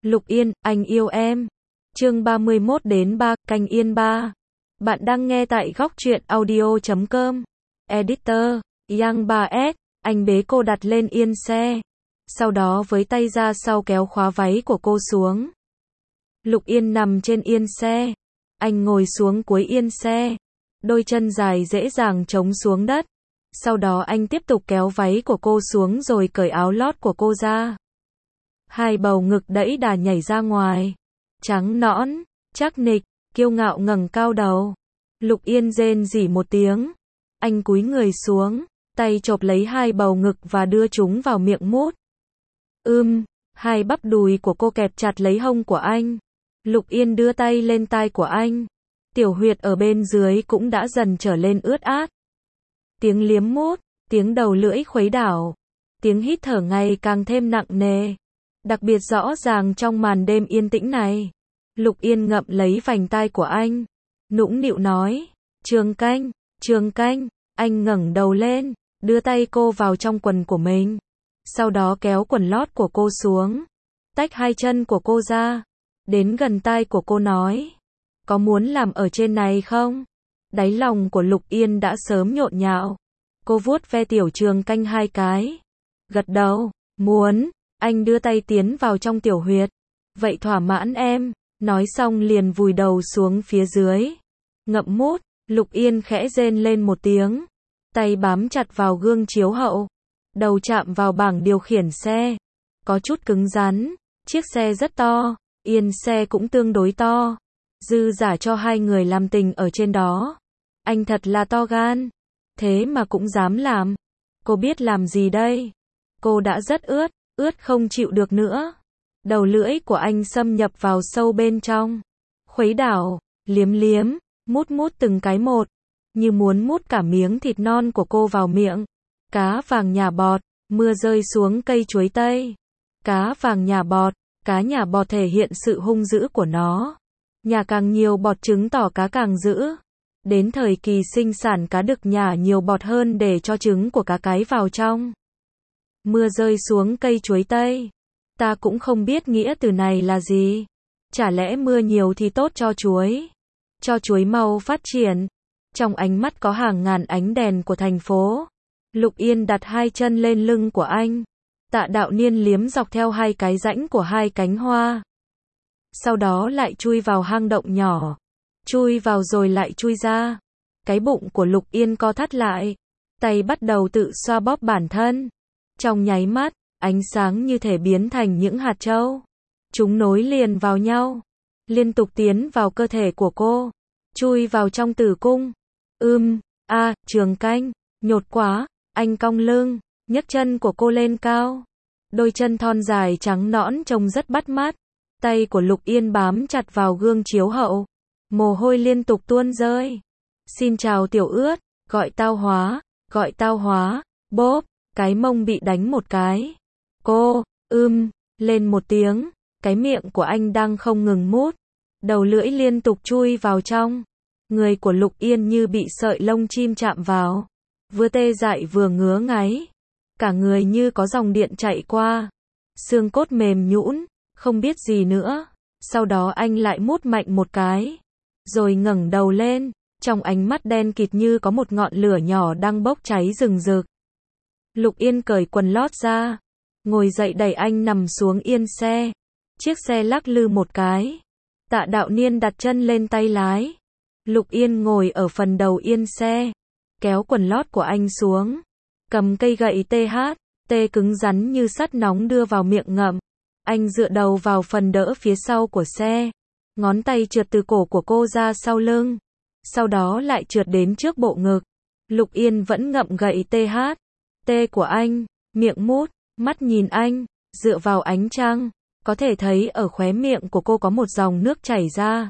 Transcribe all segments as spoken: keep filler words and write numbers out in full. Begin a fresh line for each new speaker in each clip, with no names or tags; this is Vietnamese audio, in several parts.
Lục Yên, anh yêu em. Chương ba mươi mốt đến ba, canh Yên ba. Bạn đang nghe tại góc truyện audio chấm com. Editor, Yang ba S, anh bế cô đặt lên yên xe. Sau đó với tay ra sau kéo khóa váy của cô xuống. Lục Yên nằm trên yên xe. Anh ngồi xuống cuối yên xe. Đôi chân dài dễ dàng chống xuống đất. Sau đó anh tiếp tục kéo váy của cô xuống rồi cởi áo lót của cô ra. Hai bầu ngực đẫy đà nhảy ra ngoài. Trắng nõn, chắc nịch, kiêu ngạo ngẩng cao đầu. Lục Yên rên rỉ một tiếng. Anh cúi người xuống, tay chộp lấy hai bầu ngực và đưa chúng vào miệng mút. Ưm, hai bắp đùi của cô kẹp chặt lấy hông của anh. Lục Yên đưa tay lên tai của anh. Tiểu huyệt ở bên dưới cũng đã dần trở lên ướt át. Tiếng liếm mút, tiếng đầu lưỡi khuấy đảo. Tiếng hít thở ngày càng thêm nặng nề. Đặc biệt rõ ràng trong màn đêm yên tĩnh này. Lục Yên ngậm lấy vành tai của anh. Nũng nịu nói. Trường Canh, Trường Canh. Anh ngẩng đầu lên, đưa tay cô vào trong quần của mình. Sau đó kéo quần lót của cô xuống. Tách hai chân của cô ra. Đến gần tai của cô nói. Có muốn làm ở trên này không? Đáy lòng của Lục Yên đã sớm nhộn nhạo. Cô vuốt ve tiểu Trường Canh hai cái. Gật đầu. Muốn. Anh đưa tay tiến vào trong tiểu huyệt. Vậy thỏa mãn em. Nói xong liền vùi đầu xuống phía dưới. Ngậm mút. Lục Yên khẽ rên lên một tiếng. Tay bám chặt vào gương chiếu hậu. Đầu chạm vào bảng điều khiển xe. Có chút cứng rắn. Chiếc xe rất to. Yên xe cũng tương đối to. Dư giả cho hai người làm tình ở trên đó. Anh thật là to gan. Thế mà cũng dám làm. Cô biết làm gì đây? Cô đã rất ướt. Ướt không chịu được nữa. Đầu lưỡi của anh xâm nhập vào sâu bên trong. Khuấy đảo, liếm liếm, mút mút từng cái một. Như muốn mút cả miếng thịt non của cô vào miệng. Cá vàng nhả bọt, mưa rơi xuống cây chuối tây. Cá vàng nhả bọt, cá nhả bọt thể hiện sự hung dữ của nó. Nhả càng nhiều bọt chứng tỏ cá càng dữ. Đến thời kỳ sinh sản cá đực nhả nhiều bọt hơn để cho trứng của cá cái vào trong. Mưa rơi xuống cây chuối tây. Ta cũng không biết nghĩa từ này là gì. Chả lẽ mưa nhiều thì tốt cho chuối? Cho chuối mau phát triển. Trong ánh mắt có hàng ngàn ánh đèn của thành phố. Lục Yên đặt hai chân lên lưng của anh. Tạ Đạo Niên liếm dọc theo hai cái rãnh của hai cánh hoa. Sau đó lại chui vào hang động nhỏ. Chui vào rồi lại chui ra. Cái bụng của Lục Yên co thắt lại. Tay bắt đầu tự xoa bóp bản thân. Trong nháy mắt, ánh sáng như thể biến thành những hạt châu. Chúng nối liền vào nhau. Liên tục tiến vào cơ thể của cô. Chui vào trong tử cung. Ưm, a, à, Trường Canh, nhột quá. Anh cong lưng, nhấc chân của cô lên cao. Đôi chân thon dài trắng nõn trông rất bắt mắt. Tay của Lục Yên bám chặt vào gương chiếu hậu. Mồ hôi liên tục tuôn rơi. Xin chào tiểu ướt, gọi tao Hóa, gọi tao Hóa, bốp. Cái mông bị đánh một cái. Cô, ưm, lên một tiếng. Cái miệng của anh đang không ngừng mút. Đầu lưỡi liên tục chui vào trong. Người của Lục Yên như bị sợi lông chim chạm vào. Vừa tê dại vừa ngứa ngáy. Cả người như có dòng điện chạy qua. Xương cốt mềm nhũn, không biết gì nữa. Sau đó anh lại mút mạnh một cái. Rồi ngẩng đầu lên. Trong ánh mắt đen kịt như có một ngọn lửa nhỏ đang bốc cháy rừng rực. Lục Yên cởi quần lót ra. Ngồi dậy đẩy anh nằm xuống yên xe. Chiếc xe lắc lư một cái. Tạ Đạo Niên đặt chân lên tay lái. Lục Yên ngồi ở phần đầu yên xe. Kéo quần lót của anh xuống. Cầm cây gậy tê hát, tê cứng rắn như sắt nóng đưa vào miệng ngậm. Anh dựa đầu vào phần đỡ phía sau của xe. Ngón tay trượt từ cổ của cô ra sau lưng. Sau đó lại trượt đến trước bộ ngực. Lục Yên vẫn ngậm gậy tê hát. Tê của anh, miệng mút, mắt nhìn anh, dựa vào ánh trăng, có thể thấy ở khóe miệng của cô có một dòng nước chảy ra.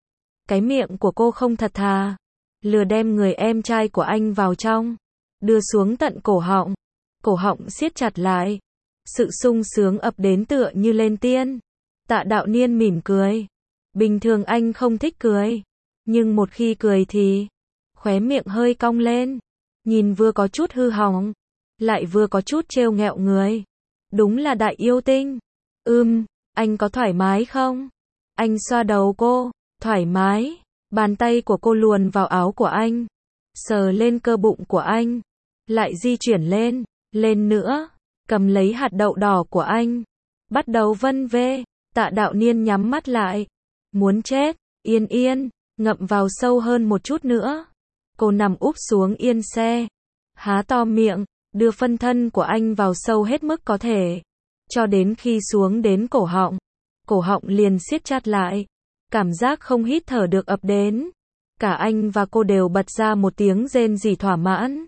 Cái miệng của cô không thật thà, lừa đem người em trai của anh vào trong, đưa xuống tận cổ họng, cổ họng siết chặt lại. Sự sung sướng ập đến tựa như lên tiên. Tạ Đạo Niên mỉm cười. Bình thường anh không thích cười, nhưng một khi cười thì khóe miệng hơi cong lên, nhìn vừa có chút hư hỏng, lại vừa có chút trêu ghẹo người. Đúng là đại yêu tinh. Ưm, Anh có thoải mái không? Anh xoa đầu cô. Thoải mái. Bàn tay của cô luồn vào áo của anh. Sờ lên cơ bụng của anh. Lại di chuyển lên. Lên nữa. Cầm lấy hạt đậu đỏ của anh. Bắt đầu vân vê. Tạ Đạo Niên nhắm mắt lại. Muốn chết. Yên yên. Ngậm vào sâu hơn một chút nữa. Cô nằm úp xuống yên xe. Há to miệng. Đưa phân thân của anh vào sâu hết mức có thể. Cho đến khi xuống đến cổ họng. Cổ họng liền siết chặt lại. Cảm giác không hít thở được ập đến. Cả anh và cô đều bật ra một tiếng rên rỉ thỏa mãn.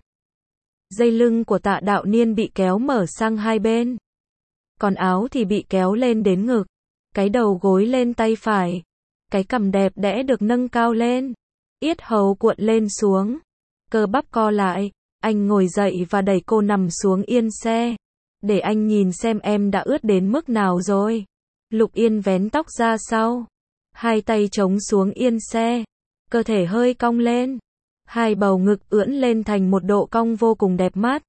Dây lưng của Tạ Đạo Niên bị kéo mở sang hai bên. Còn áo thì bị kéo lên đến ngực. Cái đầu gối lên tay phải. Cái cằm đẹp đẽ được nâng cao lên. Yết hầu cuộn lên xuống. Cơ bắp co lại. Anh ngồi dậy và đẩy cô nằm xuống yên xe. Để anh nhìn xem em đã ướt đến mức nào rồi. Lục Yên vén tóc ra sau. Hai tay chống xuống yên xe. Cơ thể hơi cong lên. Hai bầu ngực ưỡn lên thành một độ cong vô cùng đẹp mắt.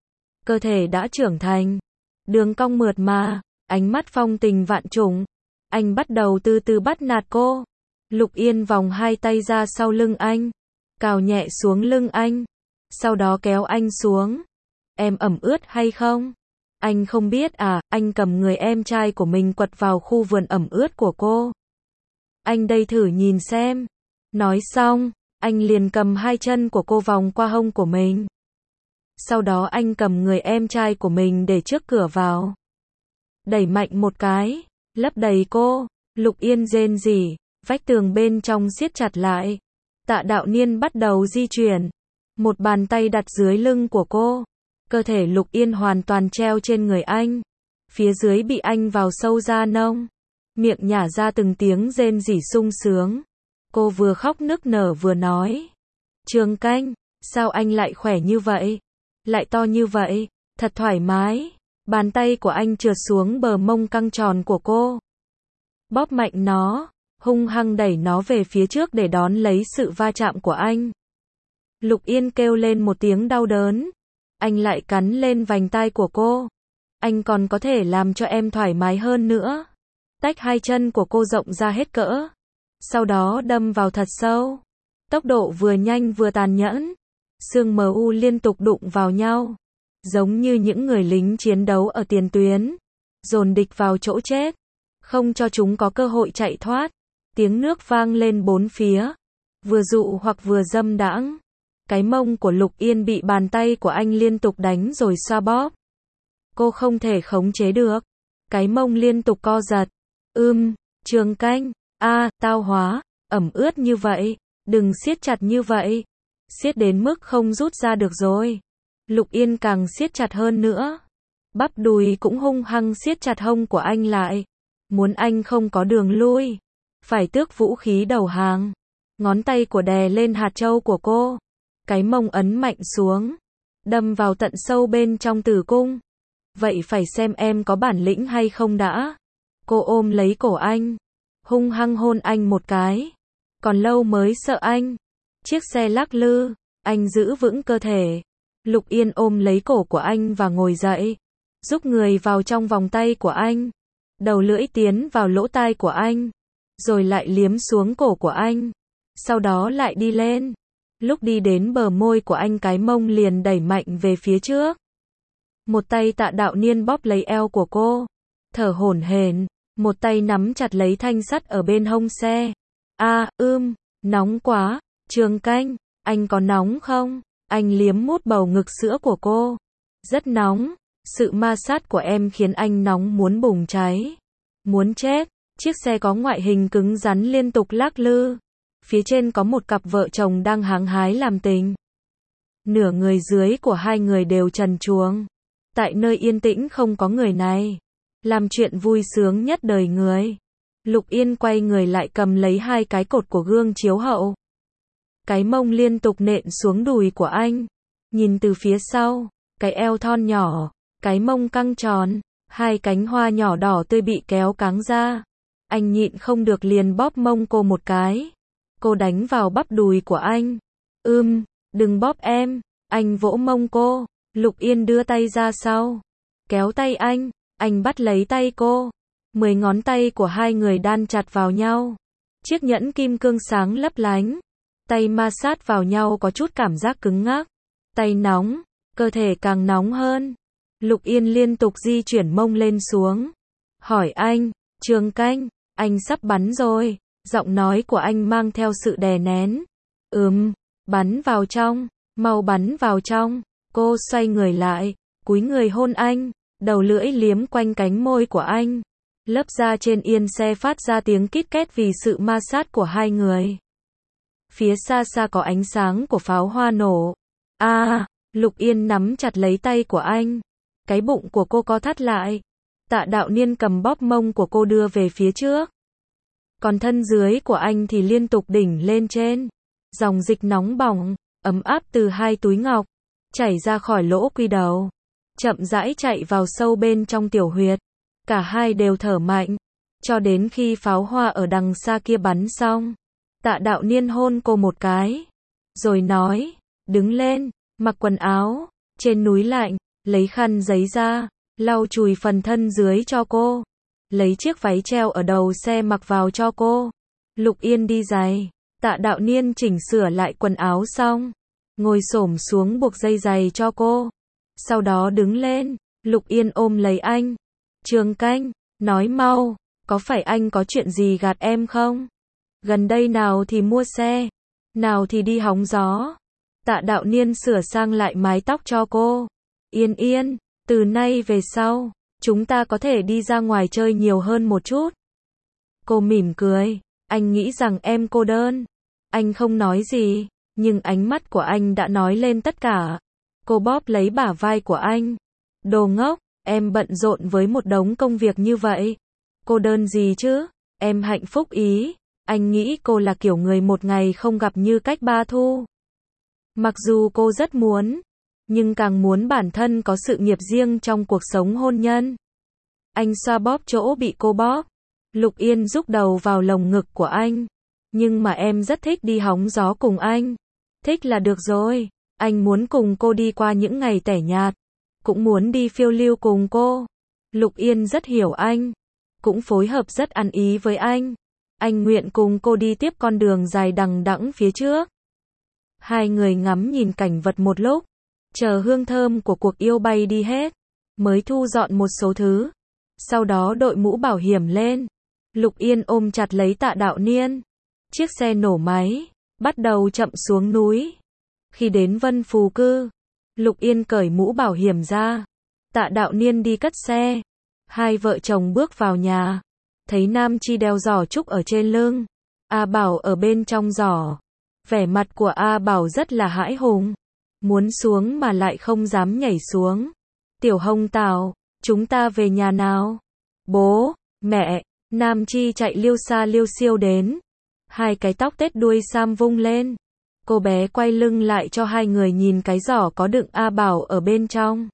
Cơ thể đã trưởng thành. Đường cong mượt mà. Ánh mắt phong tình vạn trùng. Anh bắt đầu từ từ bắt nạt cô. Lục Yên vòng hai tay ra sau lưng anh. Cào nhẹ xuống lưng anh. Sau đó kéo anh xuống. Em ẩm ướt hay không? Anh không biết à, anh cầm người em trai của mình quật vào khu vườn ẩm ướt của cô. Anh đây thử nhìn xem. Nói xong, anh liền cầm hai chân của cô vòng qua hông của mình. Sau đó anh cầm người em trai của mình để trước cửa vào. Đẩy mạnh một cái, lấp đầy cô. Lục Yên rên rỉ, vách tường bên trong siết chặt lại. Tạ Đạo Niên bắt đầu di chuyển. Một bàn tay đặt dưới lưng của cô. Cơ thể Lục Yên hoàn toàn treo trên người anh. Phía dưới bị anh vào sâu da nông. Miệng nhả ra từng tiếng rên rỉ sung sướng. Cô vừa khóc nức nở vừa nói. Trường Canh, sao anh lại khỏe như vậy? Lại to như vậy? Thật thoải mái. Bàn tay của anh trượt xuống bờ mông căng tròn của cô. Bóp mạnh nó, hung hăng đẩy nó về phía trước để đón lấy sự va chạm của anh. Lục Yên kêu lên một tiếng đau đớn. Anh lại cắn lên vành tai của cô. Anh còn có thể làm cho em thoải mái hơn nữa. Tách hai chân của cô rộng ra hết cỡ. Sau đó đâm vào thật sâu. Tốc độ vừa nhanh vừa tàn nhẫn. Xương mờ u liên tục đụng vào nhau. Giống như những người lính chiến đấu ở tiền tuyến. Dồn địch vào chỗ chết. Không cho chúng có cơ hội chạy thoát. Tiếng nước vang lên bốn phía. Vừa dụ hoặc vừa dâm đãng. Cái mông của Lục Yên bị bàn tay của anh liên tục đánh rồi xoa bóp. Cô không thể khống chế được. Cái mông liên tục co giật. Ưm, Trường Canh, a, tao hóa, ẩm ướt như vậy, đừng siết chặt như vậy. Siết đến mức không rút ra được rồi. Lục Yên càng siết chặt hơn nữa. Bắp đùi cũng hung hăng siết chặt hông của anh lại. Muốn anh không có đường lui. Phải tước vũ khí đầu hàng. Ngón tay của đè lên hạt châu của cô. Cái mông ấn mạnh xuống. Đâm vào tận sâu bên trong tử cung. Vậy phải xem em có bản lĩnh hay không đã. Cô ôm lấy cổ anh. Hung hăng hôn anh một cái. Còn lâu mới sợ anh. Chiếc xe lắc lư. Anh giữ vững cơ thể. Lục Yên ôm lấy cổ của anh và ngồi dậy. Giúp người vào trong vòng tay của anh. Đầu lưỡi tiến vào lỗ tai của anh. Rồi lại liếm xuống cổ của anh. Sau đó lại đi lên. Lúc đi đến bờ môi của anh cái mông liền đẩy mạnh về phía trước. Một tay Tạ Đạo Niên bóp lấy eo của cô. Thở hổn hển. Một tay nắm chặt lấy thanh sắt ở bên hông xe. A, ưm, nóng quá. Trường Canh, anh có nóng không? Anh liếm mút bầu ngực sữa của cô. Rất nóng. Sự ma sát của em khiến anh nóng muốn bùng cháy. Muốn chết. Chiếc xe có ngoại hình cứng rắn liên tục lắc lư. Phía trên có một cặp vợ chồng đang hăng hái làm tình. Nửa người dưới của hai người đều trần truồng. Tại nơi yên tĩnh không có người này. Làm chuyện vui sướng nhất đời người. Lục Yên quay người lại cầm lấy hai cái cột của gương chiếu hậu. Cái mông liên tục nện xuống đùi của anh. Nhìn từ phía sau, cái eo thon nhỏ, cái mông căng tròn, hai cánh hoa nhỏ đỏ tươi bị kéo cáng ra. Anh nhịn không được liền bóp mông cô một cái. Cô đánh vào bắp đùi của anh. Ưm, đừng bóp em. Anh vỗ mông cô. Lục Yên đưa tay ra sau. Kéo tay anh. Anh bắt lấy tay cô. Mười ngón tay của hai người đan chặt vào nhau. Chiếc nhẫn kim cương sáng lấp lánh. Tay ma sát vào nhau có chút cảm giác cứng ngắc. Tay nóng, cơ thể càng nóng hơn. Lục Yên liên tục di chuyển mông lên xuống. Hỏi anh, Trường Canh, anh sắp bắn rồi. Giọng nói của anh mang theo sự đè nén. Ừm, bắn vào trong, mau bắn vào trong. Cô xoay người lại, cúi người hôn anh, đầu lưỡi liếm quanh cánh môi của anh. Lớp da trên yên xe phát ra tiếng kít két vì sự ma sát của hai người. Phía xa xa có ánh sáng của pháo hoa nổ. À, Lục Yên nắm chặt lấy tay của anh. Cái bụng của cô co thắt lại. Tạ Đạo Niên cầm bóp mông của cô đưa về phía trước. Còn thân dưới của anh thì liên tục đỉnh lên trên. Dòng dịch nóng bỏng, ấm áp từ hai túi ngọc, chảy ra khỏi lỗ quy đầu. Chậm rãi chạy vào sâu bên trong tiểu huyệt. Cả hai đều thở mạnh. Cho đến khi pháo hoa ở đằng xa kia bắn xong. Tạ Đạo Niên hôn cô một cái. Rồi nói, đứng lên, mặc quần áo. Trên núi lạnh, lấy khăn giấy ra, lau chùi phần thân dưới cho cô. Lấy chiếc váy treo ở đầu xe mặc vào cho cô. Lục Yên đi giày. Tạ Đạo Niên chỉnh sửa lại quần áo xong. Ngồi xổm xuống buộc dây giày cho cô. Sau đó đứng lên. Lục Yên ôm lấy anh. Trường Canh, nói mau, có phải anh có chuyện gì gạt em không? Gần đây nào thì mua xe, nào thì đi hóng gió. Tạ Đạo Niên sửa sang lại mái tóc cho cô. Yên Yên, từ nay về sau, chúng ta có thể đi ra ngoài chơi nhiều hơn một chút. Cô mỉm cười, anh nghĩ rằng em cô đơn. Anh không nói gì, nhưng ánh mắt của anh đã nói lên tất cả. Cô bóp lấy bả vai của anh. Đồ ngốc, em bận rộn với một đống công việc như vậy. Cô đơn gì chứ, em hạnh phúc ý. Anh nghĩ cô là kiểu người một ngày không gặp như cách ba thu. Mặc dù cô rất muốn, nhưng càng muốn bản thân có sự nghiệp riêng trong cuộc sống hôn nhân. Anh xoa bóp chỗ bị cô bóp. Lục Yên rúc đầu vào lồng ngực của anh. Nhưng mà em rất thích đi hóng gió cùng anh. Thích là được rồi. Anh muốn cùng cô đi qua những ngày tẻ nhạt. Cũng muốn đi phiêu lưu cùng cô. Lục Yên rất hiểu anh. Cũng phối hợp rất ăn ý với anh. Anh nguyện cùng cô đi tiếp con đường dài đằng đẵng phía trước. Hai người ngắm nhìn cảnh vật một lúc. Chờ hương thơm của cuộc yêu bay đi hết. Mới thu dọn một số thứ. Sau đó đội mũ bảo hiểm lên. Lục Yên ôm chặt lấy Tạ Đạo Niên. Chiếc xe nổ máy. Bắt đầu chậm xuống núi. Khi đến Vân Phù Cư. Lục Yên cởi mũ bảo hiểm ra. Tạ Đạo Niên đi cất xe. Hai vợ chồng bước vào nhà. Thấy Nam Chi đeo giỏ trúc ở trên lưng. A Bảo ở bên trong giỏ. Vẻ mặt của A Bảo rất là hãi hùng. Muốn xuống mà lại không dám nhảy xuống. Tiểu Hồng Tảo, chúng ta về nhà nào? Bố, mẹ, Nam Chi chạy liêu xa liêu xiêu đến. Hai cái tóc tết đuôi sam vung lên. Cô bé quay lưng lại cho hai người nhìn cái giỏ có đựng A Bảo ở bên trong.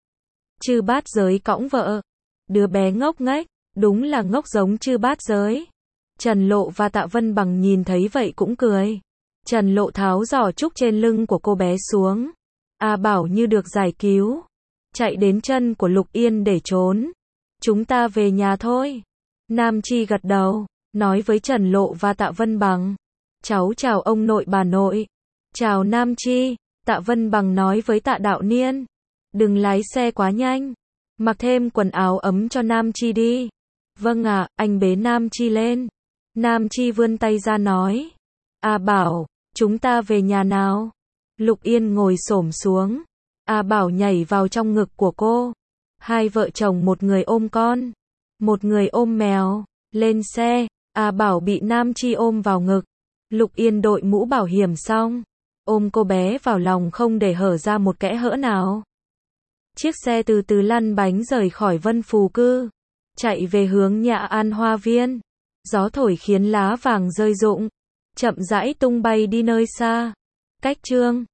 Chư Bát Giới cõng vợ. Đứa bé ngốc nghếch, đúng là ngốc giống Chư Bát Giới. Trần Lộ và Tạ Vân Bằng nhìn thấy vậy cũng cười. Trần Lộ tháo giỏ trúc trên lưng của cô bé xuống. A Bảo như được giải cứu. Chạy đến chân của Lục Yên để trốn. Chúng ta về nhà thôi. Nam Chi gật đầu, nói với Trần Lộ và Tạ Vân Bằng. Cháu chào ông nội bà nội. Chào Nam Chi. Tạ Vân Bằng nói với Tạ Đạo Niên. Đừng lái xe quá nhanh. Mặc thêm quần áo ấm cho Nam Chi đi. Vâng ạ, anh bế Nam Chi lên. Nam Chi vươn tay ra nói. A Bảo, chúng ta về nhà nào. Lục Yên ngồi xổm xuống. A Bảo nhảy vào trong ngực của cô. Hai vợ chồng một người ôm con. Một người ôm mèo. Lên xe. A Bảo bị Nam Chi ôm vào ngực. Lục Yên đội mũ bảo hiểm xong. Ôm cô bé vào lòng không để hở ra một kẽ hở nào. Chiếc xe từ từ lăn bánh rời khỏi Vân Phù Cư. Chạy về hướng Nhã An Hoa Viên. Gió thổi khiến lá vàng rơi rụng. Chậm rãi tung bay đi nơi xa. Cách chương